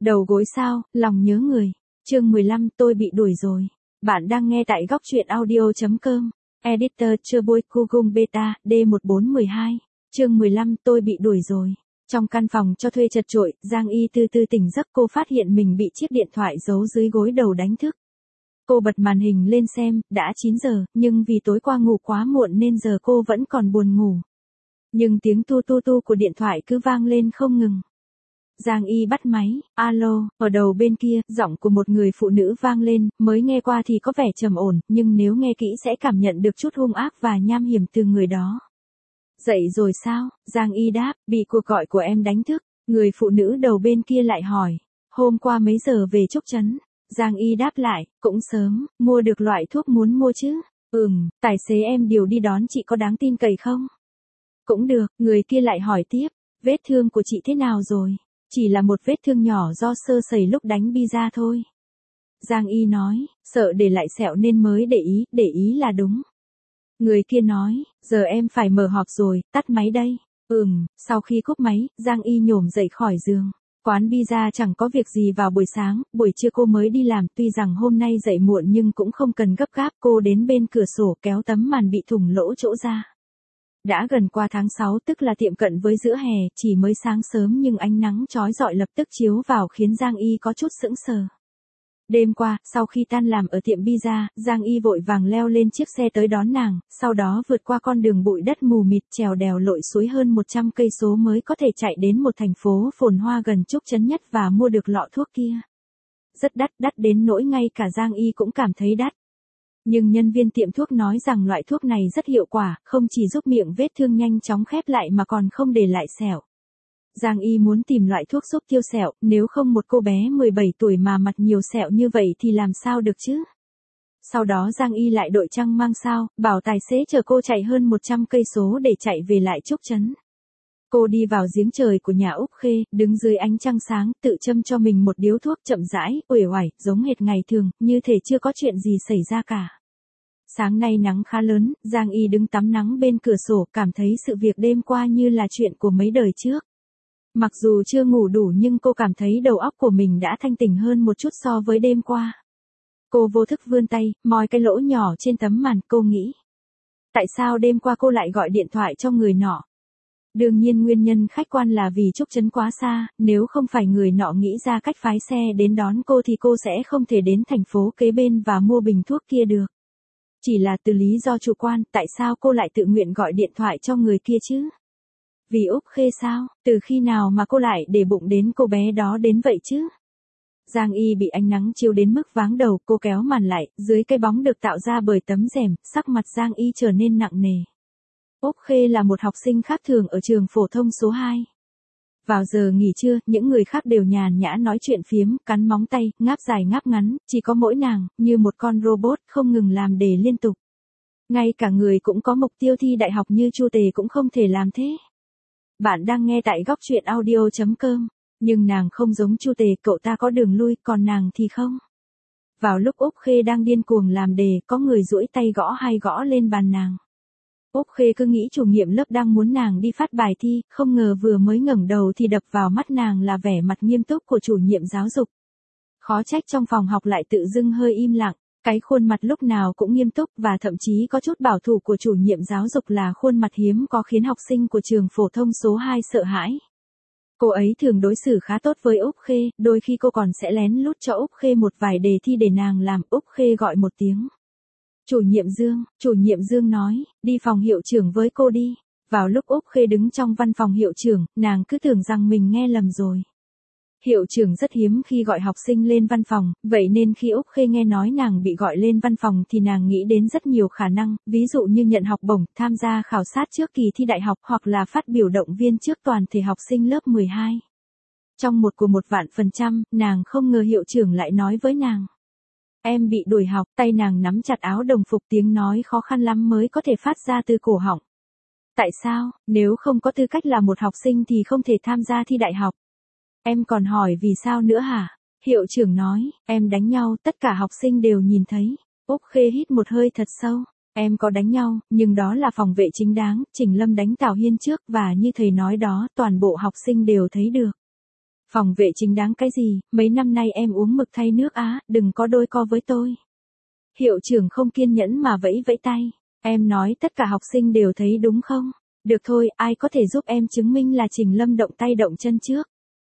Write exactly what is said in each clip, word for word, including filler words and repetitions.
Đầu gối sao, lòng nhớ người. Chương mười lăm, tôi bị đuổi rồi. Bạn đang nghe tại góc truyện audio chấm com. Editor Choi Kugum Beta, D một bốn một hai. Chương mười lăm, tôi bị đuổi rồi. Trong căn phòng cho thuê chật chội, Giang Y từ từ tỉnh giấc, cô phát hiện mình bị chiếc điện thoại giấu dưới gối đầu đánh thức. Cô bật màn hình lên xem, đã chín giờ, nhưng vì tối qua ngủ quá muộn nên giờ cô vẫn còn buồn ngủ. Nhưng tiếng tu tu tu của điện thoại cứ vang lên không ngừng. Giang Y bắt máy, alo, ở đầu bên kia, giọng của một người phụ nữ vang lên, mới nghe qua thì có vẻ trầm ổn, nhưng nếu nghe kỹ sẽ cảm nhận được chút hung ác và nham hiểm từ người đó. Dậy rồi sao? Giang Y đáp, bị cuộc gọi của em đánh thức. Người phụ nữ đầu bên kia lại hỏi, hôm qua mấy giờ về Trúc Trấn? Giang Y đáp lại, cũng sớm, mua được loại thuốc muốn mua chứ? Ừm, tài xế em điều đi đón chị có đáng tin cậy không? Cũng được, người kia lại hỏi tiếp, vết thương của chị thế nào rồi? Chỉ là một vết thương nhỏ do sơ sẩy lúc đánh pizza thôi. Giang Y nói, sợ để lại sẹo nên mới để ý, để ý là đúng. Người kia nói, giờ em phải mở họp rồi, tắt máy đây. Ừm, sau khi cúp máy, Giang Y nhổm dậy khỏi giường. Quán pizza chẳng có việc gì vào buổi sáng, buổi trưa cô mới đi làm, tuy rằng hôm nay dậy muộn nhưng cũng không cần gấp gáp, cô đến bên cửa sổ kéo tấm màn bị thủng lỗ chỗ ra. Đã gần qua tháng sáu, tức là tiệm cận với giữa hè, chỉ mới sáng sớm nhưng ánh nắng chói rọi lập tức chiếu vào khiến Giang Y có chút sững sờ. Đêm qua, sau khi tan làm ở tiệm pizza, Giang Y vội vàng leo lên chiếc xe tới đón nàng, sau đó vượt qua con đường bụi đất mù mịt, trèo đèo lội suối hơn một trăm cây số mới có thể chạy đến một thành phố phồn hoa gần Trúc Trấn nhất và mua được lọ thuốc kia. Rất đắt, đắt đến nỗi ngay cả Giang Y cũng cảm thấy đắt. Nhưng nhân viên tiệm thuốc nói rằng loại thuốc này rất hiệu quả, không chỉ giúp miệng vết thương nhanh chóng khép lại mà còn không để lại sẹo. Giang Y muốn tìm loại thuốc giúp tiêu sẹo, nếu không một cô bé mười bảy tuổi mà mặt nhiều sẹo như vậy thì làm sao được chứ? Sau đó Giang Y lại đội trăng mang sao, bảo tài xế chở cô chạy hơn một trăm cây số để chạy về lại Trúc Trấn. Cô đi vào giếng trời của nhà Úc Khê, đứng dưới ánh trăng sáng, tự châm cho mình một điếu thuốc chậm rãi, uể oải, giống hệt ngày thường, như thể chưa có chuyện gì xảy ra cả. Sáng nay nắng khá lớn, Giang Y đứng tắm nắng bên cửa sổ, cảm thấy sự việc đêm qua như là chuyện của mấy đời trước. Mặc dù chưa ngủ đủ nhưng cô cảm thấy đầu óc của mình đã thanh tỉnh hơn một chút so với đêm qua. Cô vô thức vươn tay, moi cái lỗ nhỏ trên tấm màn, cô nghĩ. Tại sao đêm qua cô lại gọi điện thoại cho người nọ? Đương nhiên nguyên nhân khách quan là vì Trúc Trấn quá xa, nếu không phải người nọ nghĩ ra cách phái xe đến đón cô thì cô sẽ không thể đến thành phố kế bên và mua bình thuốc kia được. Chỉ là từ lý do chủ quan, tại sao cô lại tự nguyện gọi điện thoại cho người kia chứ? Vì Úc Khê sao? Từ khi nào mà cô lại để bụng đến cô bé đó đến vậy chứ? Giang Y bị ánh nắng chiếu đến mức váng đầu, cô kéo màn lại, dưới cái bóng được tạo ra bởi tấm rèm, sắc mặt Giang Y trở nên nặng nề. Úc Khê là một học sinh khác thường ở trường phổ thông số hai. Vào giờ nghỉ trưa, những người khác đều nhàn nhã nói chuyện phiếm, cắn móng tay, ngáp dài ngáp ngắn, chỉ có mỗi nàng, như một con robot, không ngừng làm đề liên tục. Ngay cả người cũng có mục tiêu thi đại học như Chu Tề cũng không thể làm thế. Bạn đang nghe tại góc truyện audio chấm com, nhưng nàng không giống Chu Tề, cậu ta có đường lui, còn nàng thì không. Vào lúc Úc Khê đang điên cuồng làm đề, có người duỗi tay gõ hai gõ lên bàn nàng. Úc Khê cứ nghĩ chủ nhiệm lớp đang muốn nàng đi phát bài thi, không ngờ vừa mới ngẩng đầu thì đập vào mắt nàng là vẻ mặt nghiêm túc của chủ nhiệm giáo dục. Khó trách trong phòng học lại tự dưng hơi im lặng, cái khuôn mặt lúc nào cũng nghiêm túc và thậm chí có chút bảo thủ của chủ nhiệm giáo dục là khuôn mặt hiếm có khiến học sinh của trường phổ thông số hai sợ hãi. Cô ấy thường đối xử khá tốt với Úc Khê, đôi khi cô còn sẽ lén lút cho Úc Khê một vài đề thi để nàng làm. Úc Khê gọi một tiếng. Chủ nhiệm Dương, chủ nhiệm Dương nói, đi phòng hiệu trưởng với cô đi. Vào lúc Úc Khê đứng trong văn phòng hiệu trưởng, nàng cứ tưởng rằng mình nghe lầm rồi. Hiệu trưởng rất hiếm khi gọi học sinh lên văn phòng, vậy nên khi Úc Khê nghe nói nàng bị gọi lên văn phòng thì nàng nghĩ đến rất nhiều khả năng, ví dụ như nhận học bổng, tham gia khảo sát trước kỳ thi đại học hoặc là phát biểu động viên trước toàn thể học sinh lớp mười hai. Trong một của một vạn phần trăm, nàng không ngờ hiệu trưởng lại nói với nàng. Em bị đuổi học, tay nàng nắm chặt áo đồng phục, tiếng nói khó khăn lắm mới có thể phát ra từ cổ họng. Tại sao, nếu không có tư cách là một học sinh thì không thể tham gia thi đại học? Em còn hỏi vì sao nữa hả? Hiệu trưởng nói, em đánh nhau, tất cả học sinh đều nhìn thấy. Úc Khê hít một hơi thật sâu. Em có đánh nhau, nhưng đó là phòng vệ chính đáng, Trình Lâm đánh Tào Hiên trước và như thầy nói đó, toàn bộ học sinh đều thấy được. Phòng vệ chính đáng cái gì, mấy năm nay em uống mực thay nước á, đừng có đôi co với tôi. Hiệu trưởng không kiên nhẫn mà vẫy vẫy tay. Em nói tất cả học sinh đều thấy đúng không? Được thôi, ai có thể giúp em chứng minh là Trình Lâm động tay động chân trước?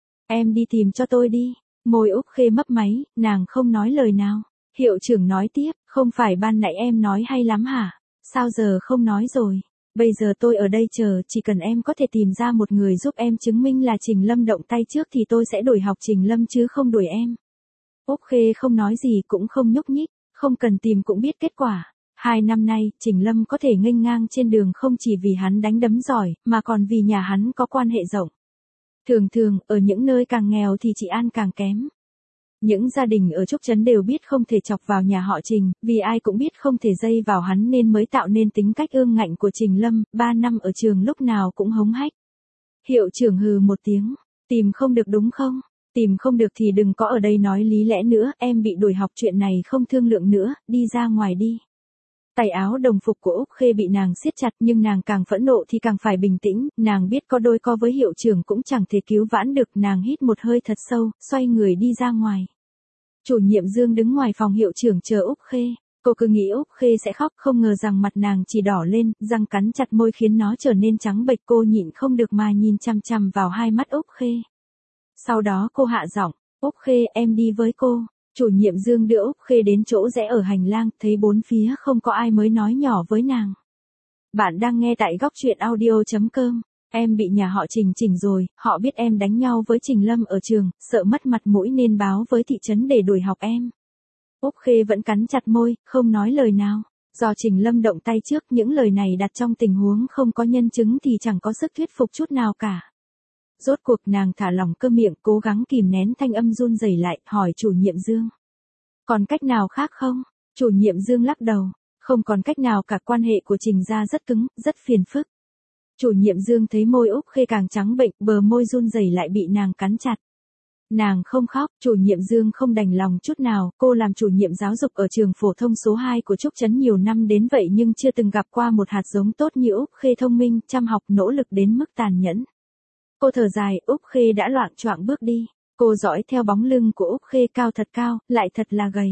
Em đi tìm cho tôi đi. Môi Úc Khê mấp máy, nàng không nói lời nào. Hiệu trưởng nói tiếp, không phải ban nãy em nói hay lắm hả? Sao giờ không nói rồi? Bây giờ tôi ở đây chờ, chỉ cần em có thể tìm ra một người giúp em chứng minh là Trình Lâm động tay trước thì tôi sẽ đuổi học Trình Lâm chứ không đuổi em. Úc Khê không nói gì cũng không nhúc nhích, không cần tìm cũng biết kết quả. Hai năm nay, Trình Lâm có thể nghênh ngang trên đường không chỉ vì hắn đánh đấm giỏi, mà còn vì nhà hắn có quan hệ rộng. Thường thường, ở những nơi càng nghèo thì trị an càng kém. Những gia đình ở Trúc Trấn đều biết không thể chọc vào nhà họ Trình, vì ai cũng biết không thể dây vào hắn nên mới tạo nên tính cách ương ngạnh của Trình Lâm, ba năm ở trường lúc nào cũng hống hách. Hiệu trưởng hừ một tiếng, tìm không được đúng không? Tìm không được thì đừng có ở đây nói lý lẽ nữa, em bị đuổi học chuyện này không thương lượng nữa, đi ra ngoài đi. Tay áo đồng phục của Úc Khê bị nàng siết chặt nhưng nàng càng phẫn nộ thì càng phải bình tĩnh, nàng biết có đôi co với hiệu trưởng cũng chẳng thể cứu vãn được, nàng hít một hơi thật sâu, xoay người đi ra ngoài. Chủ nhiệm Dương đứng ngoài phòng hiệu trưởng chờ Úc Khê, cô cứ nghĩ Úc Khê sẽ khóc, không ngờ rằng mặt nàng chỉ đỏ lên, răng cắn chặt môi khiến nó trở nên trắng bệch, cô nhịn không được mà nhìn chằm chằm vào hai mắt Úc Khê. Sau đó cô hạ giọng, Úc Khê em đi với cô. Chủ nhiệm Dương đưa Úc Khê đến chỗ rẽ ở hành lang, thấy bốn phía không có ai mới nói nhỏ với nàng. Bạn đang nghe tại góc truyện audio chấm com. Em bị nhà họ Trình chỉnh rồi, họ biết em đánh nhau với Trình Lâm ở trường, sợ mất mặt mũi nên báo với thị trấn để đuổi học em. Úc Khê vẫn cắn chặt môi, không nói lời nào. Do Trình Lâm động tay trước, những lời này đặt trong tình huống không có nhân chứng thì chẳng có sức thuyết phục chút nào cả. Rốt cuộc nàng thả lỏng cơ miệng, cố gắng kìm nén thanh âm run rẩy lại, hỏi chủ nhiệm Dương. Còn cách nào khác không? Chủ nhiệm Dương lắc đầu. Không còn cách nào cả, quan hệ của Trình gia rất cứng, rất phiền phức. Chủ nhiệm Dương thấy môi Úc Khê càng trắng bệnh, bờ môi run rẩy lại bị nàng cắn chặt. Nàng không khóc, chủ nhiệm Dương không đành lòng chút nào, cô làm chủ nhiệm giáo dục ở trường phổ thông số hai của Trúc Trấn nhiều năm đến vậy nhưng chưa từng gặp qua một hạt giống tốt như Úc Khê, thông minh, chăm học, nỗ lực đến mức tàn nhẫn. Cô thở dài, Úc Khê đã loạng choạng bước đi. Cô dõi theo bóng lưng của Úc Khê, cao thật cao, lại thật là gầy.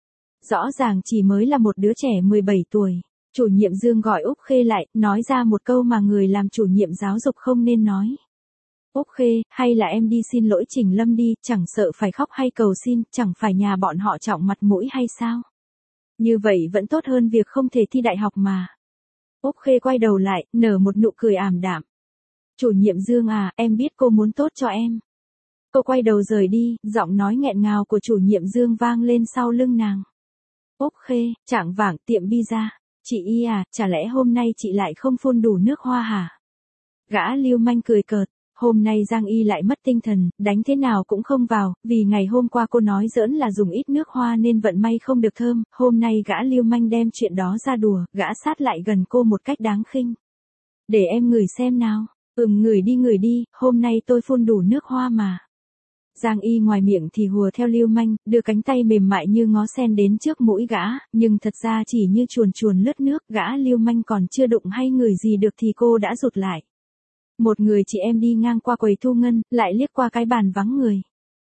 Rõ ràng chỉ mới là một đứa trẻ mười bảy tuổi. Chủ nhiệm Dương gọi Úc Khê lại, nói ra một câu mà người làm chủ nhiệm giáo dục không nên nói. Úc Khê, hay là em đi xin lỗi Trình Lâm đi, chẳng sợ phải khóc hay cầu xin, chẳng phải nhà bọn họ trọng mặt mũi hay sao? Như vậy vẫn tốt hơn việc không thể thi đại học mà. Úc Khê quay đầu lại, nở một nụ cười ảm đạm. Chủ nhiệm Dương à, em biết cô muốn tốt cho em. Cô quay đầu rời đi, giọng nói nghẹn ngào của chủ nhiệm Dương vang lên sau lưng nàng. Úc Khê, chạng vạng tiệm pizza. Chị Y à, chả lẽ hôm nay chị lại không phun đủ nước hoa hả? Gã lưu manh cười cợt. Hôm nay Giang Y lại mất tinh thần, đánh thế nào cũng không vào, vì ngày hôm qua cô nói giỡn là dùng ít nước hoa nên vận may không được thơm, hôm nay gã lưu manh đem chuyện đó ra đùa, gã sát lại gần cô một cách đáng khinh. Để em ngửi xem nào. Ừm, ngửi đi ngửi đi, hôm nay tôi phun đủ nước hoa mà. Giang Y ngoài miệng thì hùa theo lưu manh, đưa cánh tay mềm mại như ngó sen đến trước mũi gã, nhưng thật ra chỉ như chuồn chuồn lướt nước, gã lưu manh còn chưa đụng hay ngửi gì được thì cô đã rụt lại. Một người chị em đi ngang qua quầy thu ngân, lại liếc qua cái bàn vắng người.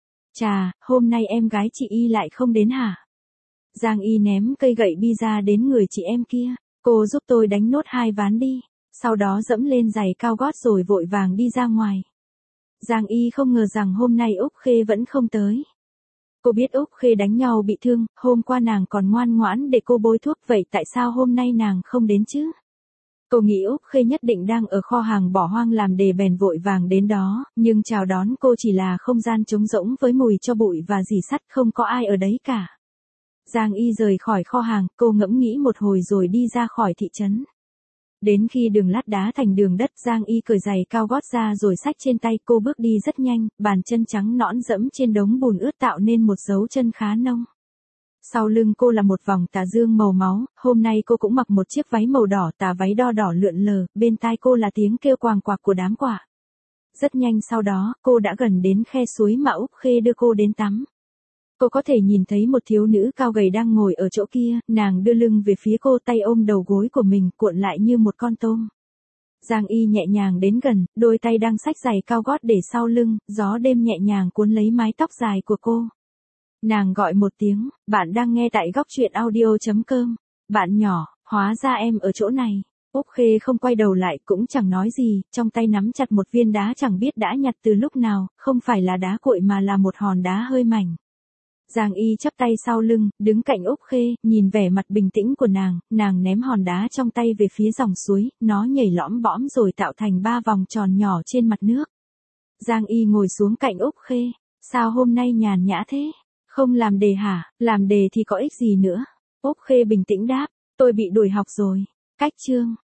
Chà, hôm nay em gái chị Y lại không đến hả? Giang Y ném cây gậy pizza đến người chị em kia, cô giúp tôi đánh nốt hai ván đi. Sau đó dẫm lên giày cao gót rồi vội vàng đi ra ngoài. Giang Y không ngờ rằng hôm nay Úc Khê vẫn không tới. Cô biết Úc Khê đánh nhau bị thương, hôm qua nàng còn ngoan ngoãn để cô bôi thuốc, vậy tại sao hôm nay nàng không đến chứ? Cô nghĩ Úc Khê nhất định đang ở kho hàng bỏ hoang làm đề bèn vội vàng đến đó, nhưng chào đón cô chỉ là không gian trống rỗng với mùi cho bụi và rỉ sắt, không có ai ở đấy cả. Giang Y rời khỏi kho hàng, cô ngẫm nghĩ một hồi rồi đi ra khỏi thị trấn. Đến khi đường lát đá thành đường đất, Giang Y cởi giày cao gót ra rồi xách trên tay, cô bước đi rất nhanh, bàn chân trắng nõn dẫm trên đống bùn ướt tạo nên một dấu chân khá nông. Sau lưng cô là một vòng tà dương màu máu, hôm nay cô cũng mặc một chiếc váy màu đỏ, tà váy đo đỏ lượn lờ, bên tai cô là tiếng kêu quàng quạc của đám quạ. Rất nhanh sau đó, cô đã gần đến khe suối mà Úc Khê đưa cô đến tắm. Cô có thể nhìn thấy một thiếu nữ cao gầy đang ngồi ở chỗ kia, nàng đưa lưng về phía cô, tay ôm đầu gối của mình, cuộn lại như một con tôm. Giang Y nhẹ nhàng đến gần, đôi tay đang xách giày cao gót để sau lưng, gió đêm nhẹ nhàng cuốn lấy mái tóc dài của cô. Nàng gọi một tiếng, bạn đang nghe tại góc truyện audio.com. Bạn nhỏ, hóa ra em ở chỗ này. Úc Khê không quay đầu lại cũng chẳng nói gì, trong tay nắm chặt một viên đá chẳng biết đã nhặt từ lúc nào, không phải là đá cuội mà là một hòn đá hơi mảnh. Giang Y chắp tay sau lưng, đứng cạnh Úc Khê, nhìn vẻ mặt bình tĩnh của nàng, nàng ném hòn đá trong tay về phía dòng suối, nó nhảy lõm bõm rồi tạo thành ba vòng tròn nhỏ trên mặt nước. Giang Y ngồi xuống cạnh Úc Khê, sao hôm nay nhàn nhã thế? Không làm đề hả? Làm đề thì có ích gì nữa? Úc Khê bình tĩnh đáp, tôi bị đuổi học rồi. Cách chương